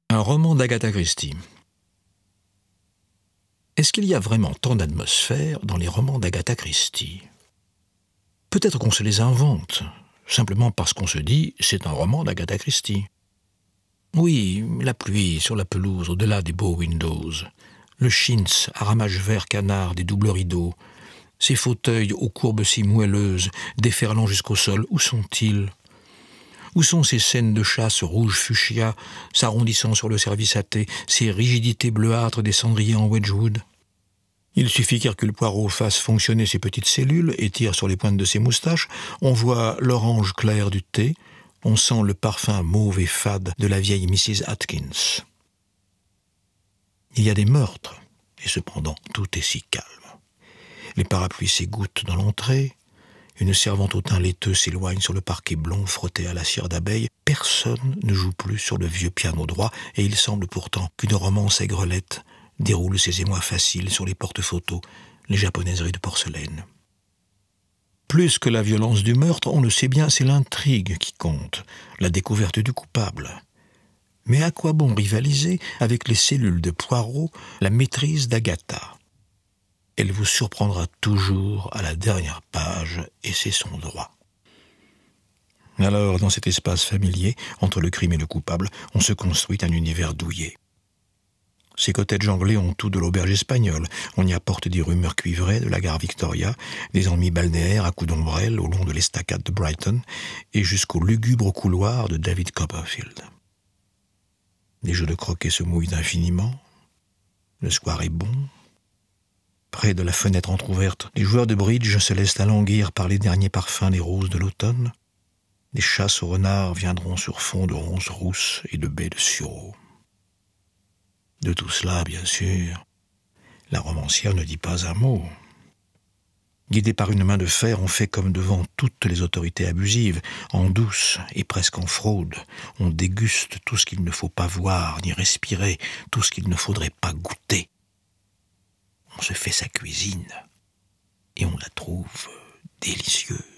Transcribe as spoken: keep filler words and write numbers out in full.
Un roman d'Agatha Christie. Est-ce qu'il y a vraiment tant d'atmosphère dans les romans d'Agatha Christie ? Peut-être qu'on se les invente, simplement parce qu'on se dit « c'est un roman d'Agatha Christie ». Oui, la pluie sur la pelouse au-delà des beaux windows, le chintz à ramages vert canard des doubles rideaux, ces fauteuils aux courbes si moelleuses, déferlant jusqu'au sol, où sont-ils ? Où sont ces scènes de chasse rouge fuchsia, s'arrondissant sur le service à thé, ces rigidités bleuâtres des cendriers en Wedgwood ? Il suffit qu'Hercule Poirot fasse fonctionner ses petites cellules et tire sur les pointes de ses moustaches, on voit l'orange clair du thé, on sent le parfum mauve et fade de la vieille missus Atkins. Il y a des meurtres, et cependant tout est si calme. Les parapluies s'égouttent dans l'entrée, une servante au teint laiteux s'éloigne sur le parquet blond frotté à la cire d'abeille. Personne ne joue plus sur le vieux piano droit, et il semble pourtant qu'une romance aigrelette déroule ses émois faciles sur les porte-photos, les japonaiseries de porcelaine. Plus que la violence du meurtre, on le sait bien, c'est l'intrigue qui compte, la découverte du coupable. Mais à quoi bon rivaliser avec les cellules de Poirot, la maîtrise d'Agatha ? Elle vous surprendra toujours à la dernière page, et c'est son droit. Alors, dans cet espace familier, entre le crime et le coupable, on se construit un univers douillet. Ces cottages anglais ont tout de l'auberge espagnole. On y apporte des rumeurs cuivrées de la gare Victoria, des ennuis balnéaires à coups d'ombrelle au long de l'estacade de Brighton, et jusqu'au lugubre couloir de David Copperfield. Les jeux de croquet se mouillent infiniment. Le square est bon. Près de la fenêtre entr'ouverte, les joueurs de bridge se laissent alanguir par les derniers parfums des roses de l'automne. Des chasses aux renards viendront sur fond de ronces rousses et de baies de sureau. De tout cela, bien sûr, la romancière ne dit pas un mot. Guidée par une main de fer, on fait comme devant toutes les autorités abusives, en douce et presque en fraude. On déguste tout ce qu'il ne faut pas voir ni respirer, tout ce qu'il ne faudrait pas goûter. On se fait sa cuisine et on la trouve délicieuse.